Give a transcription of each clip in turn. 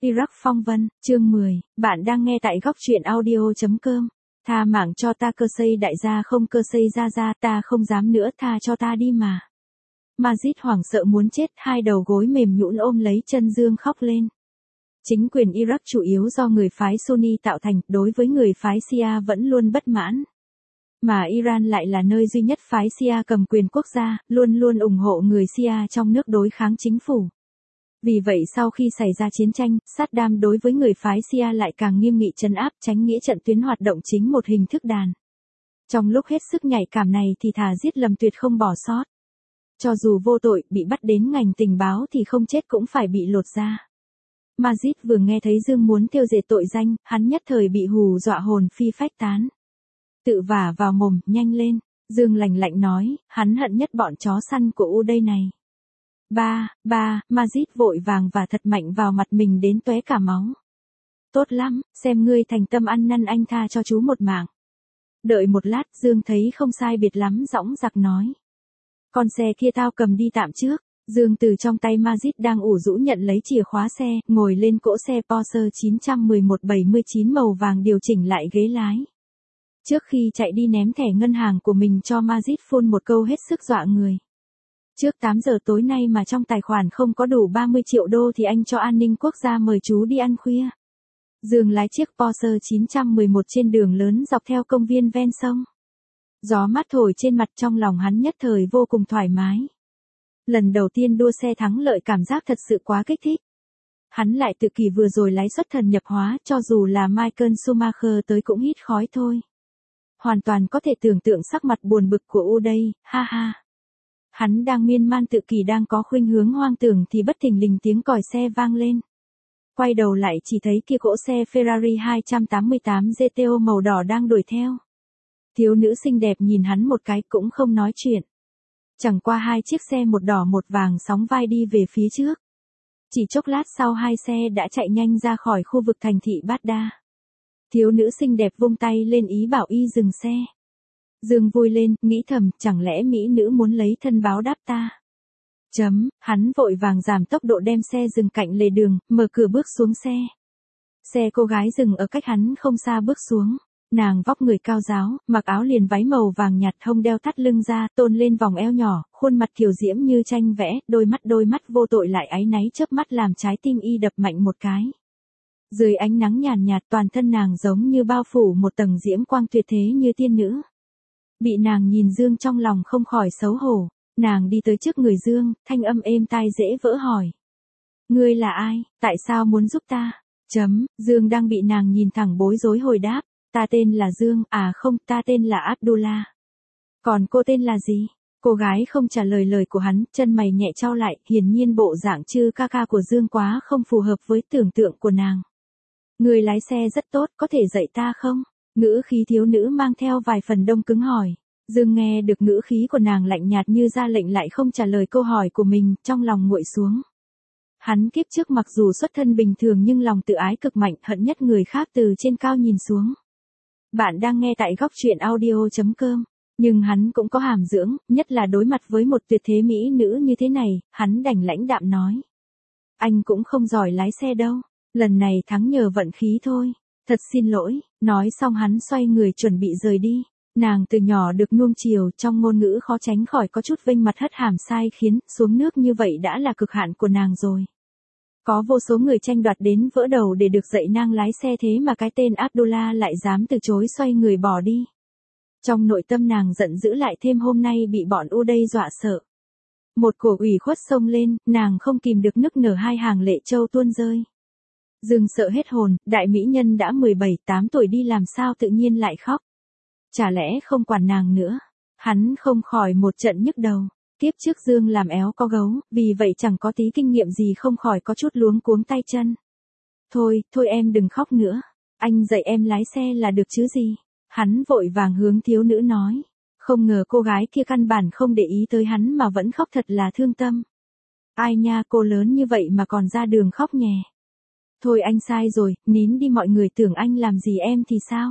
Iraq phong vân, chương 10, bạn đang nghe tại góc truyện audio.com. Tha mạng cho ta cơ xây đại gia không cơ xây ra ta không dám nữa tha cho ta đi mà. Majid hoảng sợ muốn chết, hai đầu gối mềm nhũn ôm lấy chân Dương khóc lên. Chính quyền Iraq chủ yếu do người phái Sunni tạo thành, đối với người phái Shia vẫn luôn bất mãn. Mà Iran lại là nơi duy nhất phái Shia cầm quyền quốc gia, luôn luôn ủng hộ người Shia trong nước đối kháng chính phủ. Vì vậy sau khi xảy ra chiến tranh, Saddam đối với người phái Shia lại càng nghiêm nghị trấn áp, tránh nghĩa trận tuyến hoạt động chính một hình thức đàn. Trong lúc hết sức nhạy cảm này thì thà giết lầm tuyệt không bỏ sót. Cho dù vô tội, bị bắt đến ngành tình báo thì không chết cũng phải bị lột da. Majid vừa nghe thấy Dương muốn tiêu diệt tội danh, hắn nhất thời bị hù dọa hồn phi phách tán. Tự vả vào mồm, nhanh lên, Dương lạnh lạnh nói, hắn hận nhất bọn chó săn của U đây này. Majid vội vàng và thật mạnh vào mặt mình đến tóe cả máu. Tốt lắm, xem ngươi thành tâm ăn năn anh tha cho chú một mạng. Đợi một lát, Dương thấy không sai biệt lắm dõng dạc nói. Con xe kia tao cầm đi tạm trước. Dương từ trong tay Majid đang ủ rũ nhận lấy chìa khóa xe, ngồi lên cỗ xe Porsche 911-79 màu vàng điều chỉnh lại ghế lái. Trước khi chạy đi ném thẻ ngân hàng của mình cho Majid phun một câu hết sức dọa người. Trước 8 giờ tối nay mà trong tài khoản không có đủ 30 triệu đô thì anh cho an ninh quốc gia mời chú đi ăn khuya. Dương lái chiếc Porsche 911 trên đường lớn dọc theo công viên ven sông. Gió mát thổi trên mặt, trong lòng hắn nhất thời vô cùng thoải mái. Lần đầu tiên đua xe thắng lợi cảm giác thật sự quá kích thích. Hắn lại tự kỷ vừa rồi lái xuất thần nhập hóa, cho dù là Michael Schumacher tới cũng hít khói thôi. Hoàn toàn có thể tưởng tượng sắc mặt buồn bực của U đây, ha ha. Hắn đang miên man tự kỷ đang có khuynh hướng hoang tưởng thì bất thình lình tiếng còi xe vang lên. Quay đầu lại chỉ thấy kia cỗ xe Ferrari 288 GTO màu đỏ đang đuổi theo. Thiếu nữ xinh đẹp nhìn hắn một cái cũng không nói chuyện. Chẳng qua hai chiếc xe một đỏ một vàng sóng vai đi về phía trước. Chỉ chốc lát sau hai xe đã chạy nhanh ra khỏi khu vực thành thị Baghdad. Thiếu nữ xinh đẹp vung tay lên ý bảo y dừng xe. Dương vui lên, nghĩ thầm, chẳng lẽ mỹ nữ muốn lấy thân báo đáp ta. Hắn vội vàng giảm tốc độ đem xe dừng cạnh lề đường, mở cửa bước xuống xe. Xe cô gái dừng ở cách hắn không xa bước xuống. Nàng vóc người cao ráo, mặc áo liền váy màu vàng nhạt, hông đeo thắt lưng ra, tôn lên vòng eo nhỏ, khuôn mặt kiều diễm như tranh vẽ, đôi mắt vô tội lại áy náy chớp mắt làm trái tim y đập mạnh một cái. Dưới ánh nắng nhàn nhạt toàn thân nàng giống như bao phủ một tầng diễm quang tuyệt thế như tiên nữ. Bị nàng nhìn Dương trong lòng không khỏi xấu hổ, nàng đi tới trước người Dương, thanh âm êm tai dễ vỡ hỏi. Ngươi là ai, tại sao muốn giúp ta? Dương đang bị nàng nhìn thẳng bối rối hồi đáp. Ta tên là Dương, không, ta tên là Abdullah. Còn cô tên là gì? Cô gái không trả lời lời của hắn, chân mày nhẹ chau lại, hiển nhiên bộ dạng chư ca ca của Dương quá không phù hợp với tưởng tượng của nàng. Người lái xe rất tốt, có thể dạy ta không? Ngữ khí thiếu nữ mang theo vài phần đông cứng hỏi. Dương nghe được ngữ khí của nàng lạnh nhạt như ra lệnh lại không trả lời câu hỏi của mình, trong lòng nguội xuống. Hắn kiếp trước mặc dù xuất thân bình thường nhưng lòng tự ái cực mạnh, hận nhất người khác từ trên cao nhìn xuống. Bạn đang nghe tại góc truyện audio.com. Nhưng hắn cũng có hàm dưỡng, nhất là đối mặt với một tuyệt thế mỹ nữ như thế này, hắn đành lãnh đạm nói. Anh cũng không giỏi lái xe đâu, lần này thắng nhờ vận khí thôi, thật xin lỗi. Nói xong hắn xoay người chuẩn bị rời đi. Nàng từ nhỏ được nuông chiều, trong ngôn ngữ khó tránh khỏi có chút vênh mặt hất hàm sai khiến, xuống nước như vậy đã là cực hạn của nàng rồi. Có vô số người tranh đoạt đến vỡ đầu để được dạy nàng lái xe thế mà cái tên Abdullah lại dám từ chối xoay người bỏ đi. Trong nội tâm nàng giận dữ lại thêm hôm nay bị bọn U đây dọa sợ. Một cổ ủy khuất xông lên, nàng không kìm được nức nở hai hàng lệ trâu tuôn rơi. Dương sợ hết hồn, đại mỹ nhân đã 17-8 tuổi đi làm sao tự nhiên lại khóc. Chả lẽ không quản nàng nữa? Hắn không khỏi một trận nhức đầu. Tiếp trước Dương làm éo có gấu, vì vậy chẳng có tí kinh nghiệm gì không khỏi có chút luống cuống tay chân. Thôi em đừng khóc nữa. Anh dạy em lái xe là được chứ gì. Hắn vội vàng hướng thiếu nữ nói. Không ngờ cô gái kia căn bản không để ý tới hắn mà vẫn khóc thật là thương tâm. Ai nha, cô lớn như vậy mà còn ra đường khóc nhè. Thôi anh sai rồi, nín đi, mọi người tưởng anh làm gì em thì sao?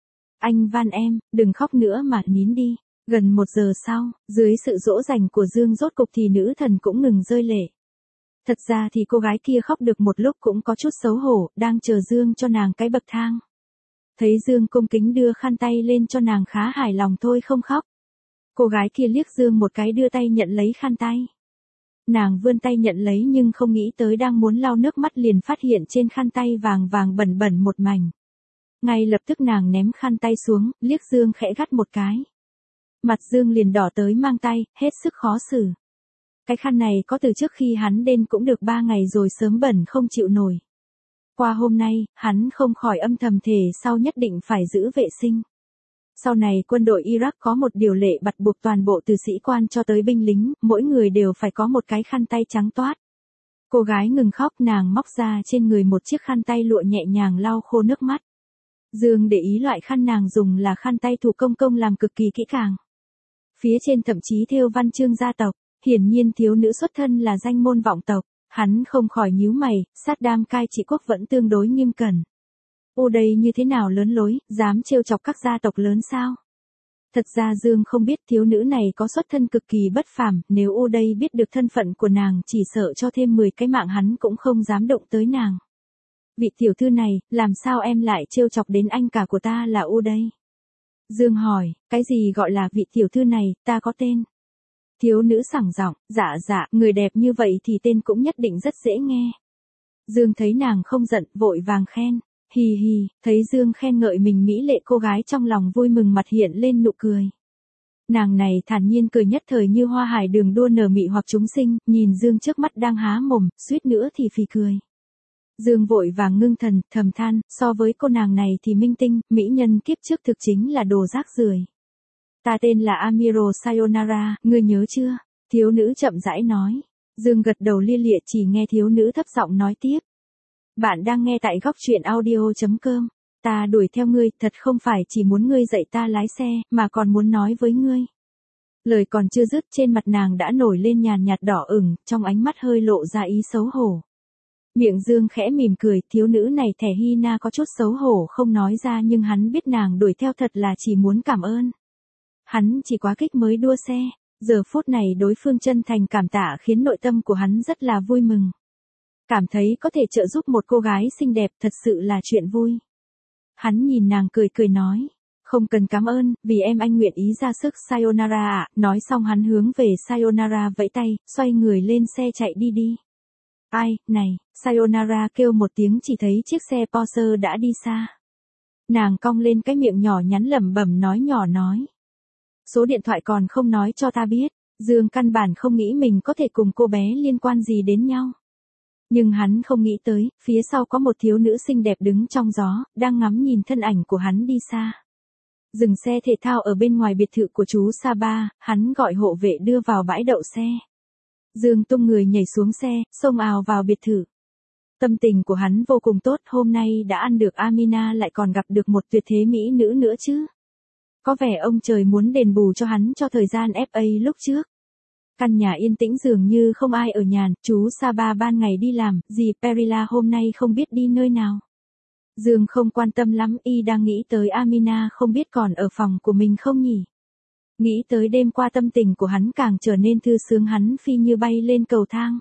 Anh van em, đừng khóc nữa mà nín đi. Gần 1 giờ sau, dưới sự dỗ dành của Dương rốt cục thì nữ thần cũng ngừng rơi lệ. Thật ra thì cô gái kia khóc được một lúc cũng có chút xấu hổ, đang chờ Dương cho nàng cái bậc thang. Thấy Dương cung kính đưa khăn tay lên cho nàng khá hài lòng thôi không khóc. Cô gái kia liếc Dương một cái đưa tay nhận lấy khăn tay. Nàng vươn tay nhận lấy nhưng không nghĩ tới đang muốn lau nước mắt liền phát hiện trên khăn tay vàng vàng bẩn bẩn một mảnh. Ngay lập tức nàng ném khăn tay xuống, liếc Dương khẽ gắt một cái. Mặt Dương liền đỏ tới mang tay, hết sức khó xử. Cái khăn này có từ trước khi hắn đến cũng được 3 ngày rồi sớm bẩn không chịu nổi. Qua hôm nay, hắn không khỏi âm thầm thề sau nhất định phải giữ vệ sinh. Sau này quân đội Iraq có một điều lệ bắt buộc toàn bộ từ sĩ quan cho tới binh lính, mỗi người đều phải có một cái khăn tay trắng toát. Cô gái ngừng khóc, nàng móc ra trên người một chiếc khăn tay lụa nhẹ nhàng lau khô nước mắt. Dương để ý loại khăn nàng dùng là khăn tay thủ công làm cực kỳ kỹ càng. Phía trên thậm chí thêu văn chương gia tộc, hiển nhiên thiếu nữ xuất thân là danh môn vọng tộc. Hắn không khỏi nhíu mày, Saddam cai trị quốc vẫn tương đối nghiêm cẩn. Đây như thế nào lớn lối, dám trêu chọc các gia tộc lớn sao? Thật ra Dương không biết thiếu nữ này có xuất thân cực kỳ bất phàm, nếu đây biết được thân phận của nàng chỉ sợ cho thêm 10 cái mạng hắn cũng không dám động tới nàng. Vị tiểu thư này, làm sao em lại trêu chọc đến anh cả của ta là đây? Dương hỏi, cái gì gọi là vị tiểu thư này, ta có tên. Thiếu nữ sảng giọng, dạ, người đẹp như vậy thì tên cũng nhất định rất dễ nghe. Dương thấy nàng không giận, vội vàng khen. Hì hì, thấy Dương khen ngợi mình mỹ lệ cô gái trong lòng vui mừng mặt hiện lên nụ cười. Nàng này thản nhiên cười nhất thời như hoa hải đường đua nở mị hoặc chúng sinh, nhìn Dương trước mắt đang há mồm, suýt nữa thì phì cười. Dương vội vàng ngưng thần, thầm than, so với cô nàng này thì minh tinh, mỹ nhân kiếp trước thực chính là đồ rác rưởi. Ta tên là Amiro Sayonara, ngươi nhớ chưa? Thiếu nữ chậm rãi nói. Dương gật đầu lia lịa chỉ nghe thiếu nữ thấp giọng nói tiếp. Bạn đang nghe tại góc truyện audio.com. Ta đuổi theo ngươi, thật không phải chỉ muốn ngươi dạy ta lái xe, mà còn muốn nói với ngươi. Lời còn chưa dứt trên mặt nàng đã nổi lên nhàn nhạt đỏ ửng, trong ánh mắt hơi lộ ra ý xấu hổ. Miệng Dương khẽ mỉm cười, thiếu nữ này thẻ Hina có chút xấu hổ không nói ra nhưng hắn biết nàng đuổi theo thật là chỉ muốn cảm ơn. Hắn chỉ quá kích mới đua xe, giờ phút này đối phương chân thành cảm tạ khiến nội tâm của hắn rất là vui mừng. Cảm thấy có thể trợ giúp một cô gái xinh đẹp thật sự là chuyện vui. Hắn nhìn nàng cười nói, không cần cảm ơn, vì em anh nguyện ý ra sức Sayonara ạ. Nói xong hắn hướng về Sayonara vẫy tay, xoay người lên xe chạy đi. Ai, này, Sayonara kêu một tiếng chỉ thấy chiếc xe Porsche đã đi xa. Nàng cong lên cái miệng nhỏ nhắn lẩm bẩm nói nhỏ nói. Số điện thoại còn không nói cho ta biết, Dương căn bản không nghĩ mình có thể cùng cô bé liên quan gì đến nhau. Nhưng hắn không nghĩ tới, phía sau có một thiếu nữ xinh đẹp đứng trong gió, đang ngắm nhìn thân ảnh của hắn đi xa. Dừng xe thể thao ở bên ngoài biệt thự của chú Saba, hắn gọi hộ vệ đưa vào bãi đậu xe. Dương tung người nhảy xuống xe, xông ào vào biệt thự. Tâm tình của hắn vô cùng tốt, hôm nay đã ăn được Amina lại còn gặp được một tuyệt thế mỹ nữ nữa chứ. Có vẻ ông trời muốn đền bù cho hắn cho thời gian FA lúc trước. Căn nhà yên tĩnh dường như không ai ở nhà, chú Saba ban ngày đi làm, dì Perilla hôm nay không biết đi nơi nào. Dương không quan tâm lắm, y đang nghĩ tới Amina không biết còn ở phòng của mình không nhỉ. Nghĩ tới đêm qua tâm tình của hắn càng trở nên thư sướng, hắn phi như bay lên cầu thang.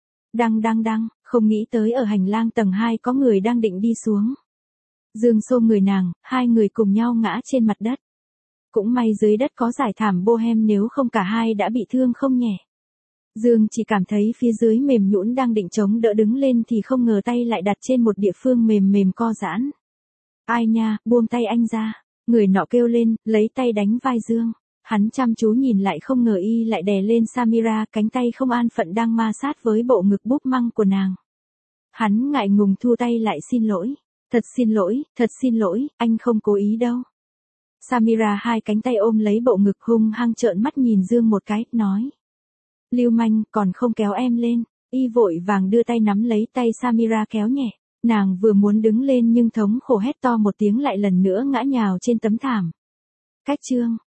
Đăng, không nghĩ tới ở hành lang tầng 2 có người đang định đi xuống. Dương xô người nàng, hai người cùng nhau ngã trên mặt đất. Cũng may dưới đất có dải thảm bohem nếu không cả hai đã bị thương không nhẹ. Dương chỉ cảm thấy phía dưới mềm nhũn đang định chống đỡ đứng lên thì không ngờ tay lại đặt trên một địa phương mềm co giãn. Ai nha, buông tay anh ra. Người nọ kêu lên, lấy tay đánh vai Dương. Hắn chăm chú nhìn lại không ngờ y lại đè lên Samira, cánh tay không an phận đang ma sát với bộ ngực búp măng của nàng. Hắn ngại ngùng thu tay lại, xin lỗi. Thật xin lỗi, anh không cố ý đâu. Samira hai cánh tay ôm lấy bộ ngực hung hăng trợn mắt nhìn Dương một cái, nói. Lưu manh, còn không kéo em lên. Y vội vàng đưa tay nắm lấy tay Samira kéo nhẹ. Nàng vừa muốn đứng lên nhưng thống khổ hét to một tiếng lại lần nữa ngã nhào trên tấm thảm. Cách chương.